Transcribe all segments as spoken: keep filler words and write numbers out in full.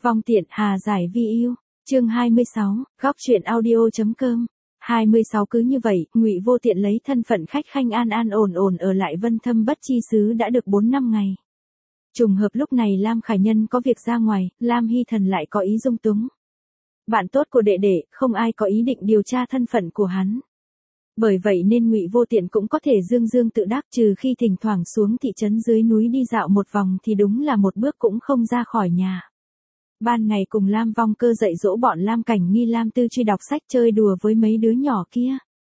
Vong tiện hà giải vi yêu, chương hai mươi sáu, góc truyện audio.com. hai mươi sáu Cứ như vậy, Ngụy Vô Tiện lấy thân phận khách khanh an an ổn ổn ở lại Vân Thâm Bất Chi xứ đã được bốn năm ngày. Trùng hợp lúc này Lam Khải Nhân có việc ra ngoài, Lam Hy Thần lại có ý dung túng. Bạn tốt của đệ đệ, không ai có ý định điều tra thân phận của hắn. Bởi vậy nên Ngụy Vô Tiện cũng có thể dương dương tự đắc, trừ khi thỉnh thoảng xuống thị trấn dưới núi đi dạo một vòng thì đúng là một bước cũng không ra khỏi nhà. Ban ngày cùng Lam Vong Cơ dạy dỗ bọn Lam Cảnh Nghi Lam Tư Truy đọc sách chơi đùa với mấy đứa nhỏ kia.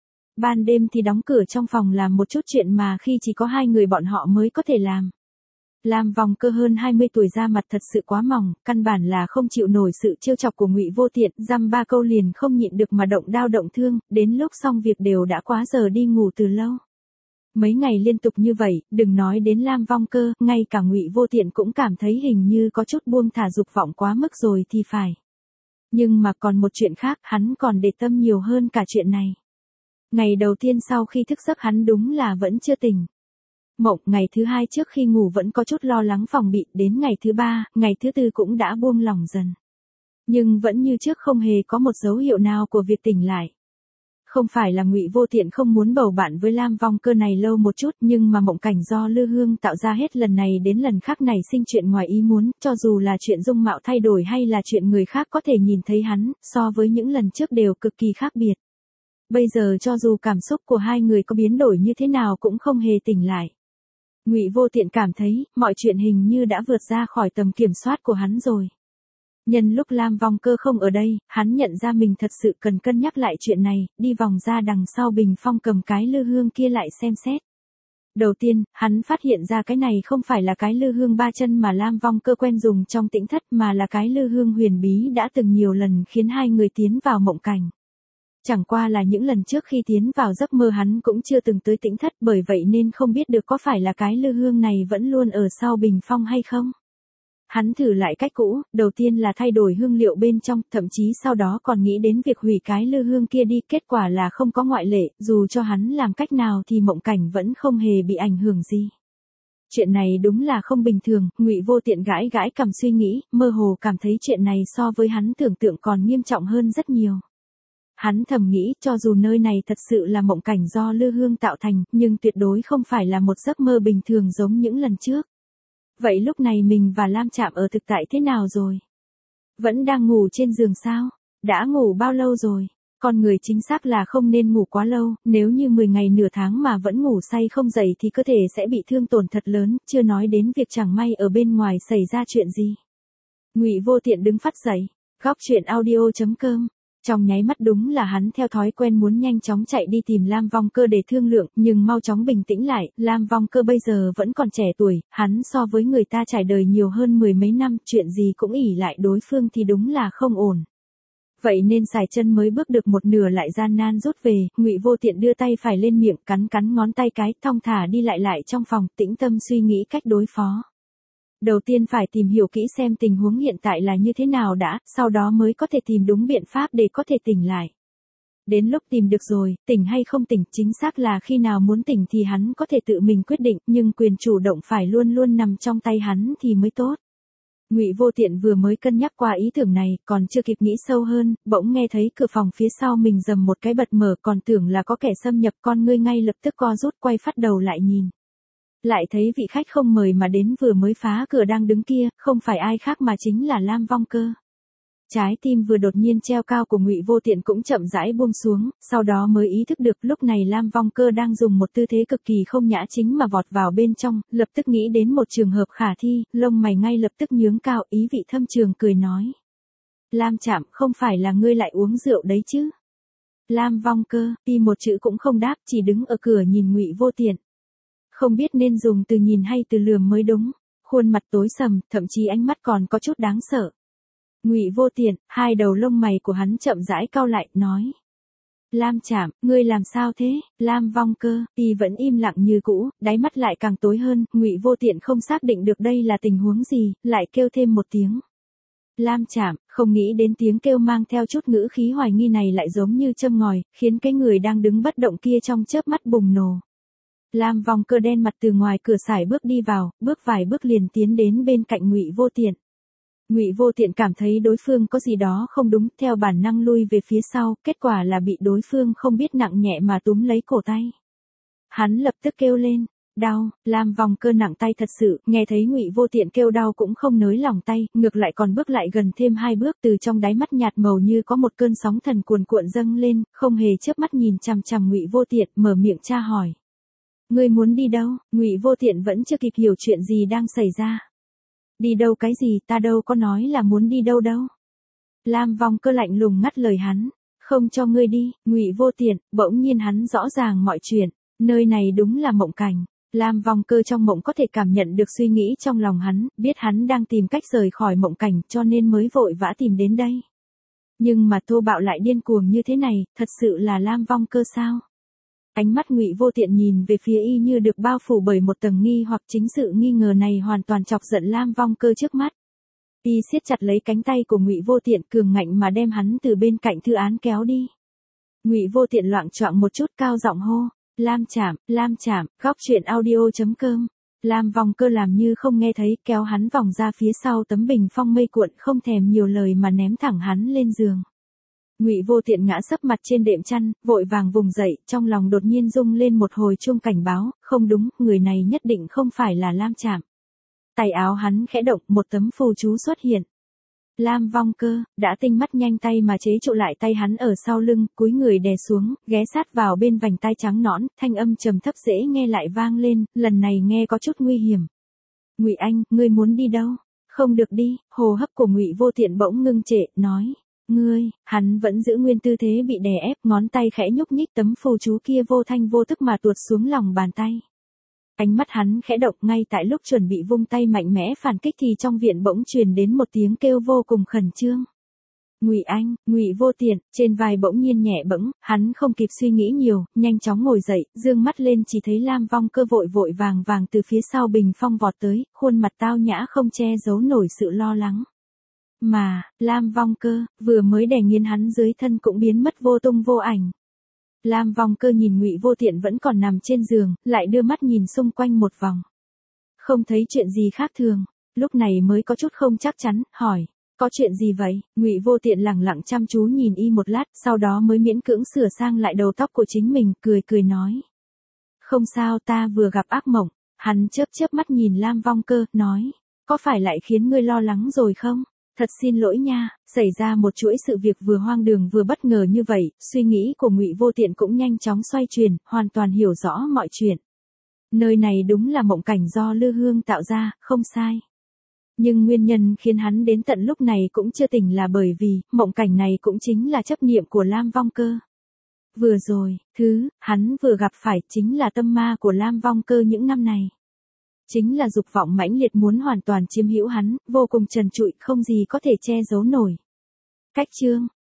Ban đêm thì đóng cửa trong phòng làm một chút chuyện mà khi chỉ có hai người bọn họ mới có thể làm. Lam Vong Cơ hơn hai mươi tuổi, da mặt thật sự quá mỏng, căn bản là không chịu nổi sự trêu chọc của Ngụy Vô Tiện, dăm ba câu liền không nhịn được mà động đao động thương, đến lúc xong việc đều đã quá giờ đi ngủ từ lâu. Mấy ngày liên tục như vậy, đừng nói đến Lam Vong Cơ, ngay cả Ngụy Vô Tiện cũng cảm thấy hình như có chút buông thả dục vọng quá mức rồi thì phải. Nhưng mà còn một chuyện khác, hắn còn để tâm nhiều hơn cả chuyện này. Ngày đầu tiên sau khi thức giấc hắn đúng là vẫn chưa tỉnh. Mộng, ngày thứ hai trước khi ngủ vẫn có chút lo lắng phòng bị, đến ngày thứ ba, ngày thứ tư cũng đã buông lỏng dần. Nhưng vẫn như trước không hề có một dấu hiệu nào của việc tỉnh lại. Không phải là Ngụy Vô Tiện không muốn bầu bạn với Lam Vong Cơ này lâu một chút, nhưng mà mộng cảnh do Lư Hương tạo ra hết lần này đến lần khác này sinh chuyện ngoài ý muốn, cho dù là chuyện dung mạo thay đổi hay là chuyện người khác có thể nhìn thấy hắn, so với những lần trước đều cực kỳ khác biệt. Bây giờ cho dù cảm xúc của hai người có biến đổi như thế nào cũng không hề tỉnh lại. Ngụy Vô Tiện cảm thấy, mọi chuyện hình như đã vượt ra khỏi tầm kiểm soát của hắn rồi. Nhân lúc Lam Vong Cơ không ở đây, hắn nhận ra mình thật sự cần cân nhắc lại chuyện này, đi vòng ra đằng sau bình phong cầm cái lư hương kia lại xem xét. Đầu tiên, hắn phát hiện ra cái này không phải là cái lư hương ba chân mà Lam Vong Cơ quen dùng trong tĩnh thất, mà là cái lư hương huyền bí đã từng nhiều lần khiến hai người tiến vào mộng cảnh. Chẳng qua là những lần trước khi tiến vào giấc mơ hắn cũng chưa từng tới tĩnh thất, bởi vậy nên không biết được có phải là cái lư hương này vẫn luôn ở sau bình phong hay không. Hắn thử lại cách cũ, đầu tiên là thay đổi hương liệu bên trong, thậm chí sau đó còn nghĩ đến việc hủy cái lư hương kia đi, kết quả là không có ngoại lệ, dù cho hắn làm cách nào thì mộng cảnh vẫn không hề bị ảnh hưởng gì. Chuyện này đúng là không bình thường, Ngụy Vô Tiện gãi gãi cằm suy nghĩ, mơ hồ cảm thấy chuyện này so với hắn tưởng tượng còn nghiêm trọng hơn rất nhiều. Hắn thầm nghĩ, cho dù nơi này thật sự là mộng cảnh do Lư Hương tạo thành, nhưng tuyệt đối không phải là một giấc mơ bình thường giống những lần trước. Vậy lúc này mình và Lam Trạm ở thực tại thế nào rồi? Vẫn đang ngủ trên giường sao? Đã ngủ bao lâu rồi? Con người chính xác là không nên ngủ quá lâu, nếu như mười ngày nửa tháng mà vẫn ngủ say không dậy thì cơ thể sẽ bị thương tổn thật lớn, chưa nói đến việc chẳng may ở bên ngoài xảy ra chuyện gì. Ngụy Vô Tiện đứng phắt dậy, góc truyện audio.com. Trong nháy mắt đúng là hắn theo thói quen muốn nhanh chóng chạy đi tìm Lam Vong Cơ để thương lượng, nhưng mau chóng bình tĩnh lại, Lam Vong Cơ bây giờ vẫn còn trẻ tuổi, hắn so với người ta trải đời nhiều hơn mười mấy năm, chuyện gì cũng ỷ lại đối phương thì đúng là không ổn. Vậy nên sải chân mới bước được một nửa lại gian nan rút về, Ngụy Vô Tiện đưa tay phải lên miệng, cắn cắn ngón tay cái, thong thả đi lại lại trong phòng, tĩnh tâm suy nghĩ cách đối phó. Đầu tiên phải tìm hiểu kỹ xem tình huống hiện tại là như thế nào đã, sau đó mới có thể tìm đúng biện pháp để có thể tỉnh lại. Đến lúc tìm được rồi, tỉnh hay không tỉnh, chính xác là khi nào muốn tỉnh thì hắn có thể tự mình quyết định, nhưng quyền chủ động phải luôn luôn nằm trong tay hắn thì mới tốt. Ngụy Vô Tiện vừa mới cân nhắc qua ý tưởng này, còn chưa kịp nghĩ sâu hơn, bỗng nghe thấy cửa phòng phía sau mình rầm một cái bật mở, còn tưởng là có kẻ xâm nhập, con ngươi ngay lập tức co rút, quay phát đầu lại nhìn. Lại thấy vị khách không mời mà đến vừa mới phá cửa đang đứng kia, không phải ai khác mà chính là Lam Vong Cơ. Trái tim vừa đột nhiên treo cao của Ngụy Vô Tiện cũng chậm rãi buông xuống, sau đó mới ý thức được lúc này Lam Vong Cơ đang dùng một tư thế cực kỳ không nhã chính mà vọt vào bên trong, lập tức nghĩ đến một trường hợp khả thi, lông mày ngay lập tức nhướng cao, ý vị thâm trường cười nói. Lam Trạm, không phải là ngươi lại uống rượu đấy chứ? Lam Vong Cơ, y một chữ cũng không đáp, chỉ đứng ở cửa nhìn Ngụy Vô Tiện. Không biết nên dùng từ nhìn hay từ lườm mới đúng, khuôn mặt tối sầm, thậm chí ánh mắt còn có chút đáng sợ. Ngụy Vô Tiện, hai đầu lông mày của hắn chậm rãi cau lại, nói. Lam Trạm, ngươi làm sao thế? Lam Vong Cơ, y vẫn im lặng như cũ, đáy mắt lại càng tối hơn, Ngụy Vô Tiện không xác định được đây là tình huống gì, lại kêu thêm một tiếng. Lam Trạm, không nghĩ đến tiếng kêu mang theo chút ngữ khí hoài nghi này lại giống như châm ngòi, khiến cái người đang đứng bất động kia trong chớp mắt bùng nổ. Lam Vong Cơ đen mặt từ ngoài cửa sải bước đi vào, bước vài bước liền tiến đến bên cạnh Ngụy Vô Tiện. Ngụy Vô Tiện cảm thấy đối phương có gì đó không đúng, theo bản năng lui về phía sau, kết quả là bị đối phương không biết nặng nhẹ mà túm lấy cổ tay. Hắn lập tức kêu lên, đau. Lam Vong Cơ nặng tay thật sự, nghe thấy Ngụy Vô Tiện kêu đau cũng không nới lòng tay, ngược lại còn bước lại gần thêm hai bước, từ trong đáy mắt nhạt màu như có một cơn sóng thần cuồn cuộn dâng lên, không hề chớp mắt nhìn chằm chằm Ngụy Vô Tiện, mở miệng tra hỏi. Ngươi muốn đi đâu? Ngụy Vô Tiện vẫn chưa kịp hiểu chuyện gì đang xảy ra. Đi đâu cái gì, ta đâu có nói là muốn đi đâu đâu. Lam Vong Cơ lạnh lùng ngắt lời hắn, không cho ngươi đi. Ngụy Vô Tiện, bỗng nhiên hắn rõ ràng mọi chuyện, nơi này đúng là mộng cảnh. Lam Vong Cơ trong mộng có thể cảm nhận được suy nghĩ trong lòng hắn, biết hắn đang tìm cách rời khỏi mộng cảnh cho nên mới vội vã tìm đến đây. Nhưng mà thô bạo lại điên cuồng như thế này, thật sự là Lam Vong Cơ sao? Ánh mắt Ngụy Vô Tiện nhìn về phía y như được bao phủ bởi một tầng nghi hoặc, chính sự nghi ngờ này hoàn toàn chọc giận Lam Vong Cơ trước mắt. Y siết chặt lấy cánh tay của Ngụy Vô Tiện, cường ngạnh mà đem hắn từ bên cạnh thư án kéo đi. Ngụy Vô Tiện loạng choạng một chút, cao giọng hô, Lam Trảm, Lam Trảm, góc truyện audio chấm com. Lam Vong Cơ làm như không nghe thấy, kéo hắn vòng ra phía sau tấm bình phong mây cuộn, không thèm nhiều lời mà ném thẳng hắn lên giường. Ngụy Vô Tiện ngã sấp mặt trên đệm chăn, vội vàng vùng dậy, trong lòng đột nhiên rung lên một hồi chuông cảnh báo, không đúng, người này nhất định không phải là Lam Trảm. Tay áo hắn khẽ động, một tấm phù chú xuất hiện. Lam Vong Cơ đã tinh mắt nhanh tay mà chế trụ lại tay hắn ở sau lưng, cúi người đè xuống, ghé sát vào bên vành tai trắng nõn, thanh âm trầm thấp dễ nghe lại vang lên, lần này nghe có chút nguy hiểm. Ngụy Anh, ngươi muốn đi đâu? Không được đi. Hô hấp của Ngụy Vô Tiện bỗng ngưng trệ, nói, ngươi. Hắn vẫn giữ nguyên tư thế bị đè ép, ngón tay khẽ nhúc nhích, tấm phù chú kia vô thanh vô tức mà tuột xuống lòng bàn tay. Ánh mắt hắn khẽ động, ngay tại lúc chuẩn bị vung tay mạnh mẽ phản kích thì trong viện bỗng truyền đến một tiếng kêu vô cùng khẩn trương. Ngụy Anh. Ngụy Vô Tiện, trên vai bỗng nhiên nhẹ bẫng, hắn không kịp suy nghĩ nhiều, nhanh chóng ngồi dậy, dương mắt lên chỉ thấy Lam Vong Cơ vội vội vàng vàng từ phía sau bình phong vọt tới, khuôn mặt tao nhã không che giấu nổi sự lo lắng. Mà, Lam Vong Cơ, vừa mới đè nghiến hắn dưới thân cũng biến mất vô tung vô ảnh. Lam Vong Cơ nhìn Ngụy Vô Tiện vẫn còn nằm trên giường, lại đưa mắt nhìn xung quanh một vòng. Không thấy chuyện gì khác thường, lúc này mới có chút không chắc chắn, hỏi, có chuyện gì vậy? Ngụy Vô Tiện lẳng lặng chăm chú nhìn y một lát, sau đó mới miễn cưỡng sửa sang lại đầu tóc của chính mình, cười cười nói. Không sao, ta vừa gặp ác mộng. Hắn chớp chớp mắt nhìn Lam Vong Cơ, nói, có phải lại khiến ngươi lo lắng rồi không? Thật xin lỗi nha, xảy ra một chuỗi sự việc vừa hoang đường vừa bất ngờ như vậy, suy nghĩ của Ngụy Vô Tiện cũng nhanh chóng xoay chuyển, hoàn toàn hiểu rõ mọi chuyện. Nơi này đúng là mộng cảnh do Lư Hương tạo ra, không sai. Nhưng nguyên nhân khiến hắn đến tận lúc này cũng chưa tỉnh là bởi vì, mộng cảnh này cũng chính là chấp niệm của Lam Vong Cơ. Vừa rồi, thứ, hắn vừa gặp phải chính là tâm ma của Lam Vong Cơ những năm này. Chính là dục vọng mãnh liệt muốn hoàn toàn chiếm hữu hắn, vô cùng trần trụi, không gì có thể che giấu nổi. Cách chương,